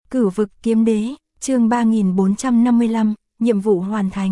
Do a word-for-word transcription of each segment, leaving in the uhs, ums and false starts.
Cửu vực kiếm đế, chương ba nghìn bốn trăm năm mươi lăm, nhiệm vụ hoàn thành.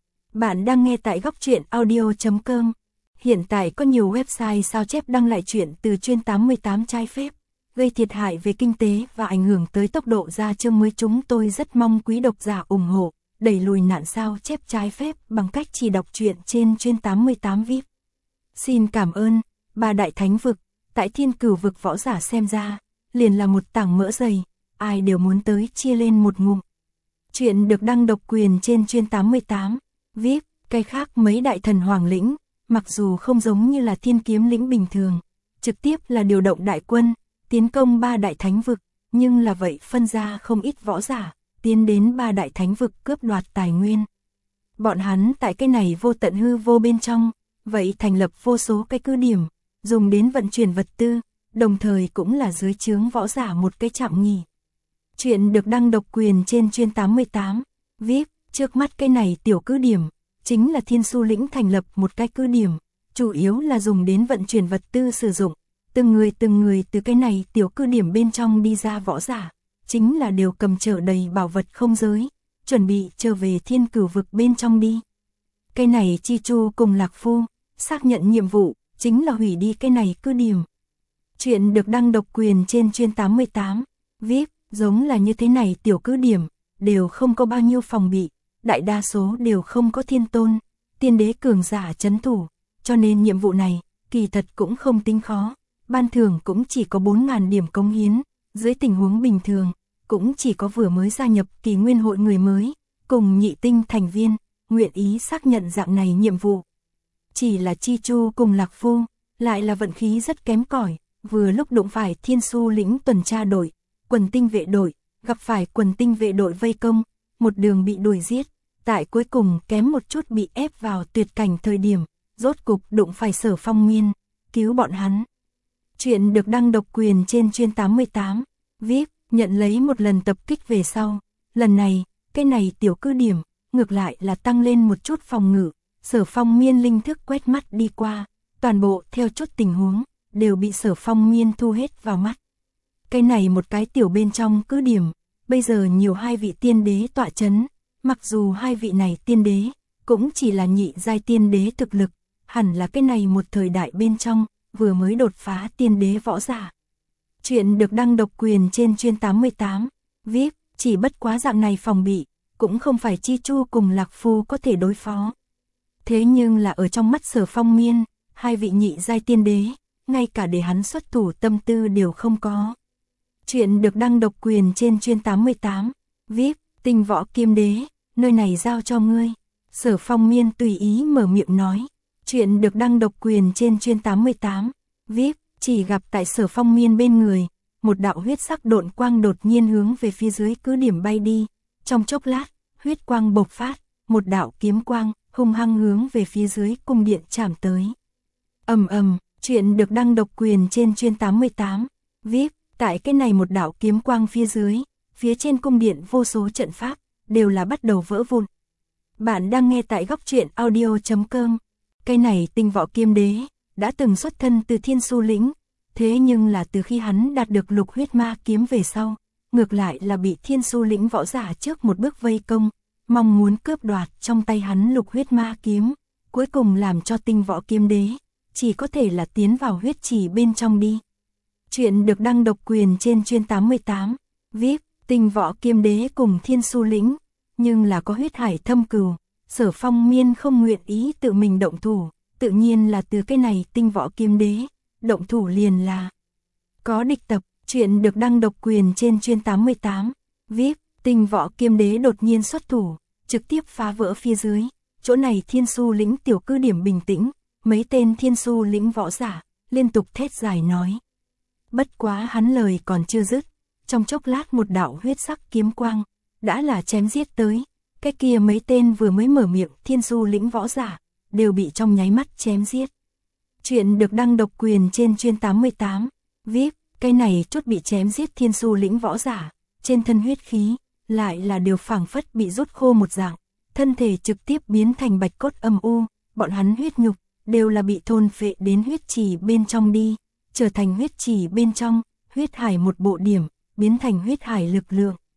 Bạn đang nghe tại góc truyện audio chấm com. Hiện tại có nhiều website sao chép đăng lại truyện từ chuyên tám mươi tám trái phép, gây thiệt hại về kinh tế và ảnh hưởng tới tốc độ ra chương mới. Chúng tôi rất mong quý độc giả ủng hộ, đẩy lùi nạn sao chép trái phép bằng cách chỉ đọc truyện trên chuyên tám mươi tám vi ai pi. Xin cảm ơn. Ba đại thánh vực, tại thiên cửu vực võ giả xem ra, liền là một tảng mỡ dày, ai đều muốn tới chia lên một ngụm. Chuyện được đăng độc quyền trên chuyên tám mươi tám vi ai pi, cái khác mấy đại thần hoàng lĩnh, mặc dù không giống như là thiên kiếm lĩnh bình thường, trực tiếp là điều động đại quân, tiến công ba đại thánh vực, nhưng là vậy phân ra không ít võ giả, tiến đến ba đại thánh vực cướp đoạt tài nguyên. Bọn hắn tại cái này vô tận hư vô bên trong, vậy thành lập vô số cái cứ điểm, dùng đến vận chuyển vật tư, đồng thời cũng là dưới trướng võ giả một cái trạm nghỉ. Chuyện được đăng độc quyền trên chuyên tám mươi tám vi ai pi, trước mắt cái này tiểu cứ điểm, chính là Thiên Su lĩnh thành lập một cái cứ điểm, chủ yếu là dùng đến vận chuyển vật tư sử dụng, từng người từng người từ cái này tiểu cứ điểm bên trong đi ra võ giả, chính là đều cầm chở đầy bảo vật không giới, chuẩn bị trở về thiên cửu vực bên trong đi. Cái này Chi Chu cùng Lạc Phu, xác nhận nhiệm vụ, chính là hủy đi cái này cứ điểm. Chuyện được đăng độc quyền trên chuyên tám mươi tám vi ai pi, giống là như thế này tiểu cứ điểm, đều không có bao nhiêu phòng bị, đại đa số đều không có thiên tôn, tiên đế cường giả trấn thủ, cho nên nhiệm vụ này, kỳ thật cũng không tính khó, ban thưởng cũng chỉ có bốn nghìn điểm cống hiến, dưới tình huống bình thường, cũng chỉ có vừa mới gia nhập kỳ nguyên hội người mới, cùng nhị tinh thành viên, nguyện ý xác nhận dạng này nhiệm vụ. Chỉ là Chi Chu cùng Lạc Phu, lại là vận khí rất kém cỏi, vừa lúc đụng phải Thiên Su lĩnh tuần tra đội, quần tinh vệ đội, gặp phải quần tinh vệ đội vây công, một đường bị đuổi giết, tại cuối cùng kém một chút bị ép vào tuyệt cảnh thời điểm, rốt cục đụng phải Sở Phong Miên, cứu bọn hắn. Chuyện được đăng độc quyền trên chuyên tám mươi tám vi ai pi, nhận lấy một lần tập kích về sau, lần này, cái này tiểu cứ điểm, ngược lại là tăng lên một chút phòng ngự, Sở Phong Miên linh thức quét mắt đi qua, toàn bộ theo chút tình huống, đều bị Sở Phong Miên thu hết vào mắt. Cái này một cái tiểu bên trong cứ điểm, bây giờ nhiều hai vị tiên đế tọa chấn, mặc dù hai vị này tiên đế, cũng chỉ là nhị giai tiên đế thực lực, hẳn là cái này một thời đại bên trong, vừa mới đột phá tiên đế võ giả. Chuyện được đăng độc quyền trên chuyên tám mươi tám vi ai pi, chỉ bất quá dạng này phòng bị, cũng không phải Chi Chu cùng Lạc Phu có thể đối phó. Thế nhưng là ở trong mắt Sở Phong Miên, hai vị nhị giai tiên đế, ngay cả để hắn xuất thủ tâm tư đều không có. Chuyện được đăng độc quyền trên chuyên tám mươi tám vi ai pi, Tinh Võ Kiếm Đế, nơi này giao cho ngươi. Sở Phong Miên tùy ý mở miệng nói. Chuyện được đăng độc quyền trên chuyên tám mươi tám vi ai pi, chỉ gặp tại Sở Phong Miên bên người, một đạo huyết sắc độn quang đột nhiên hướng về phía dưới cứ điểm bay đi. Trong chốc lát, huyết quang bộc phát, một đạo kiếm quang hung hăng hướng về phía dưới cung điện chạm tới. Ầm ầm, chuyện được đăng độc quyền trên chuyên tám mươi tám vi ai pi, tại cái này một đạo kiếm quang phía dưới, phía trên cung điện vô số trận pháp đều là bắt đầu vỡ vụn. Bạn đang nghe tại góc truyện audio chấm com. Cái này Tinh Võ Kiếm Đế đã từng xuất thân từ Thiên Su lĩnh, thế nhưng là từ khi hắn đạt được Lục Huyết Ma kiếm về sau, ngược lại là bị Thiên Su lĩnh võ giả trước một bước vây công, mong muốn cướp đoạt trong tay hắn Lục Huyết Ma kiếm, cuối cùng làm cho Tinh Võ Kiếm Đế chỉ có thể là tiến vào huyết trì bên trong đi. Chuyện được đăng độc quyền trên chuyên tám mươi tám vi ai pi, Tinh Võ Kiếm Đế cùng Thiên Su lĩnh, nhưng là có huyết hải thâm cừu, Sở Phong Miên không nguyện ý tự mình động thủ, tự nhiên là từ cái này Tinh Võ Kiếm Đế, động thủ liền là có địch tập. Chuyện được đăng độc quyền trên chuyên tám mươi tám vi ai pi, Tinh Võ Kiếm Đế đột nhiên xuất thủ, trực tiếp phá vỡ phía dưới, chỗ này Thiên Su lĩnh tiểu cứ điểm bình tĩnh, mấy tên Thiên Su lĩnh võ giả liên tục thét dài nói. Bất quá hắn lời còn chưa dứt, trong chốc lát một đạo huyết sắc kiếm quang đã là chém giết tới, cái kia mấy tên vừa mới mở miệng Thiên Su lĩnh võ giả đều bị trong nháy mắt chém giết. Chuyện được đăng độc quyền trên chuyên tám mươi tám vi ai pi, cái này chút bị chém giết Thiên Su lĩnh võ giả, trên thân huyết khí lại là đều phảng phất bị rút khô một dạng, thân thể trực tiếp biến thành bạch cốt âm u, bọn hắn huyết nhục đều là bị thôn phệ đến huyết trì bên trong đi, trở thành huyết trì bên trong huyết hải một bộ điểm, biến thành huyết hải lực lượng,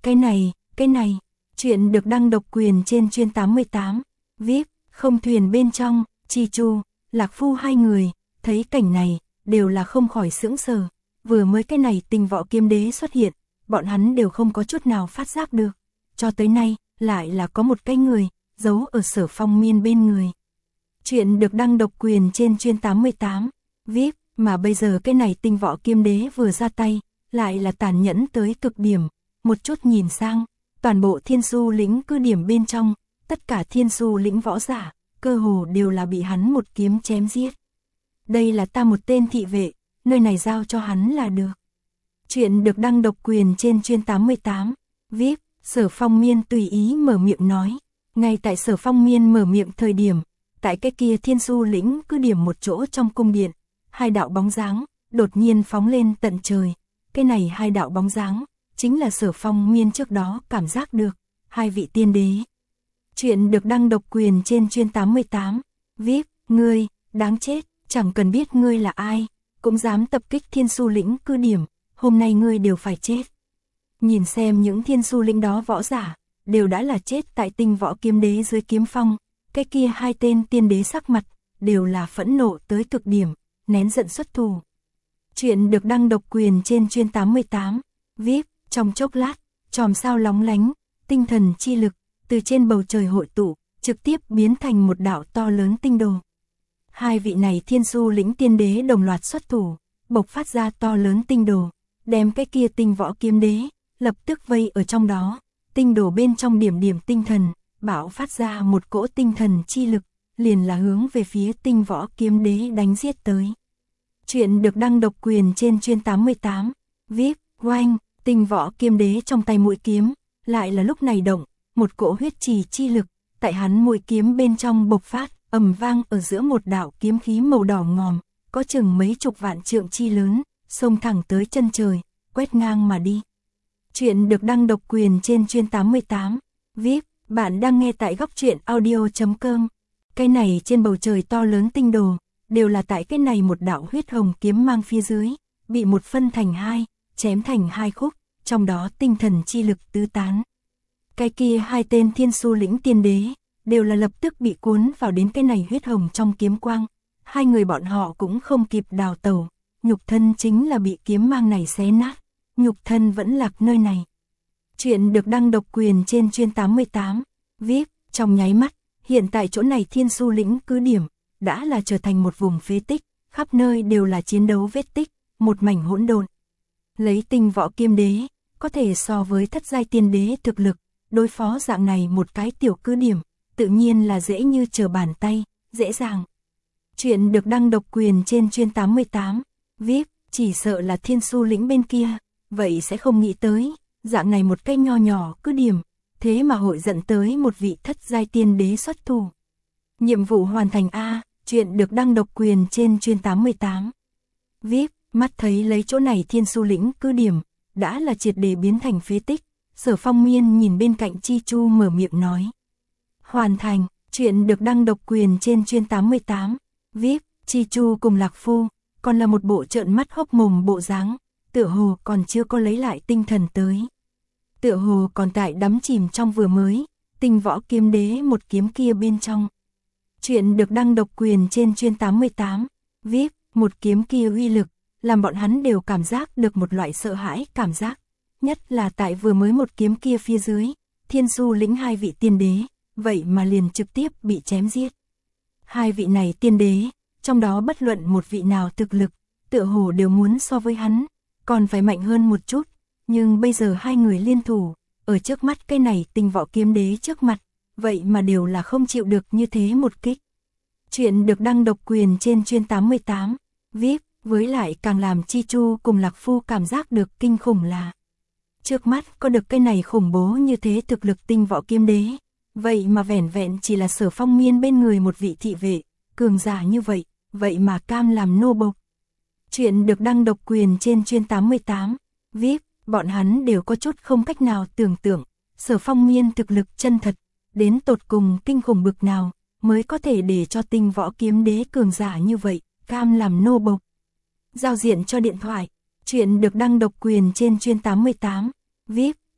Cái này, cái này, chuyện được đăng độc quyền trên chuyên tám mươi tám, vê i pê, không thuyền bên trong, Chi Chu, Lạc Phu hai người, thấy cảnh này, đều là không khỏi sững sờ, vừa mới cái này Tinh Võ Kiếm Đế xuất hiện, bọn hắn đều không có chút nào phát giác được, cho tới nay, lại là có một cái người, giấu ở Sở Phong Miên bên người. Chuyện được đăng độc quyền trên chuyên tám mươi tám, vê i pê, mà bây giờ cái này Tinh Võ Kiếm Đế vừa ra tay, lại là tàn nhẫn tới cực điểm, một chút nhìn sang, toàn bộ Thiên Su lĩnh cứ điểm bên trong, tất cả Thiên Su lĩnh võ giả, cơ hồ đều là bị hắn một kiếm chém giết. Đây là ta một tên thị vệ, nơi này giao cho hắn là được. Chuyện được đăng độc quyền trên chuyên tám mươi tám, vê i pê, Sở Phong Miên tùy ý mở miệng nói, ngay tại Sở Phong Miên mở miệng thời điểm, tại cái kia Thiên Su lĩnh cứ điểm một chỗ trong cung điện, hai đạo bóng dáng, đột nhiên phóng lên tận trời, cái này hai đạo bóng dáng, chính là Sở Phong Miên trước đó cảm giác được, hai vị tiên đế. Chuyện được đăng độc quyền trên chuyên tám mươi tám, vê i pê, ngươi, đáng chết, chẳng cần biết ngươi là ai, cũng dám tập kích Thiên Su lĩnh cứ điểm, hôm nay ngươi đều phải chết. Nhìn xem những Thiên Su lĩnh đó võ giả, đều đã là chết tại Tinh Võ Kiếm Đế dưới kiếm phong, cái kia hai tên tiên đế sắc mặt, đều là phẫn nộ tới cực điểm, nén giận xuất thủ. Chuyện được đăng độc quyền trên chuyên tám mươi tám, vê i pê, trong chốc lát, chòm sao lóng lánh, tinh thần chi lực, từ trên bầu trời hội tụ, trực tiếp biến thành một đạo to lớn tinh đồ. Hai vị này Thiên Su lĩnh tiên đế đồng loạt xuất thủ, bộc phát ra to lớn tinh đồ, đem cái kia Tinh Võ Kiếm Đế, lập tức vây ở trong đó, tinh đồ bên trong điểm điểm tinh thần, bạo phát ra một cỗ tinh thần chi lực, liền là hướng về phía Tinh Võ Kiếm Đế đánh giết tới. Chuyện được đăng độc quyền trên chuyên tám mươi tám, vê i pê, oanh, Tinh Võ Kiếm Đế trong tay mũi kiếm, lại là lúc này động, một cỗ huyết trì chi lực, tại hắn mũi kiếm bên trong bộc phát, ầm vang ở giữa một đạo kiếm khí màu đỏ ngòm, có chừng mấy chục vạn trượng chi lớn, xông thẳng tới chân trời, quét ngang mà đi. Chuyện được đăng độc quyền trên chuyên tám mươi tám, vê i pê, bạn đang nghe tại góc truyện audio chấm com. Cái này trên bầu trời to lớn tinh đồ, đều là tại cái này một đạo huyết hồng kiếm mang phía dưới, bị một phân thành hai, chém thành hai khúc, trong đó tinh thần chi lực tứ tán. Cái kia hai tên Thiên Su lĩnh tiên đế, đều là lập tức bị cuốn vào đến cái này huyết hồng trong kiếm quang. Hai người bọn họ cũng không kịp đào tẩu, nhục thân chính là bị kiếm mang này xé nát, nhục thân vẫn lạc nơi này. Chuyện được đăng độc quyền trên chuyên tám mươi tám, vê i pê, trong nháy mắt, hiện tại chỗ này Thiên Su lĩnh cứ điểm, đã là trở thành một vùng phế tích, khắp nơi đều là chiến đấu vết tích, một mảnh hỗn độn. Lấy Tinh Võ Kiếm Đế, có thể so với thất giai tiên đế thực lực, đối phó dạng này một cái tiểu cứ điểm, tự nhiên là dễ như trở bàn tay, dễ dàng. Chuyện được đăng độc quyền trên chuyên tám mươi tám, vê i pê, chỉ sợ là Thiên Su lĩnh bên kia, vậy sẽ không nghĩ tới, dạng này một cái nho nhỏ cứ điểm, thế mà hội dẫn tới một vị thất giai tiên đế xuất thủ. Nhiệm vụ hoàn thành A, chuyện được đăng độc quyền trên chuyên tám mươi tám. vê i pê, mắt thấy lấy chỗ này Thiên Su lĩnh cứ điểm, đã là triệt để biến thành phế tích, Sở Phong Miên nhìn bên cạnh Chi Chu mở miệng nói. Hoàn thành, chuyện được đăng độc quyền trên chuyên tám mươi tám, vê i pê, Chi Chu cùng Lạc Phu, còn là một bộ trợn mắt hốc mồm bộ dáng, tựa hồ còn chưa có lấy lại tinh thần tới. Tựa hồ còn tại đắm chìm trong vừa mới, Tinh Võ Kiếm Đế một kiếm kia bên trong. Chuyện được đăng độc quyền trên chuyên tám mươi tám, vê i pê, một kiếm kia uy lực, làm bọn hắn đều cảm giác được một loại sợ hãi cảm giác, nhất là tại vừa mới một kiếm kia phía dưới, Thiên Su lĩnh hai vị tiên đế, vậy mà liền trực tiếp bị chém giết. Hai vị này tiên đế, trong đó bất luận một vị nào thực lực, tựa hồ đều muốn so với hắn, còn phải mạnh hơn một chút, nhưng bây giờ hai người liên thủ, ở trước mắt cái này Tinh Võ Kiếm Đế trước mặt, vậy mà đều là không chịu được như thế một kích. Chuyện được đăng độc quyền trên chuyên tám mươi tám, vê i pê, với lại càng làm Chi Chu cùng Lạc Phu cảm giác được kinh khủng là trước mắt có được cái này khủng bố như thế thực lực Tinh Võ Kiếm Đế, vậy mà vẻn vẹn chỉ là Sở Phong Miên bên người một vị thị vệ, cường giả như vậy, vậy mà cam làm nô bộc. Chuyện được đăng độc quyền trên chuyên tám mươi tám, vê i pê, bọn hắn đều có chút không cách nào tưởng tượng, Sở Phong Miên thực lực chân thật, đến tột cùng kinh khủng bực nào, mới có thể để cho Tinh Võ Kiếm Đế cường giả như vậy, cam làm nô bộc. Giao diện cho điện thoại, chuyện được đăng độc quyền trên chuyên tám mươi tám, vê i pê,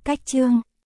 Cách chương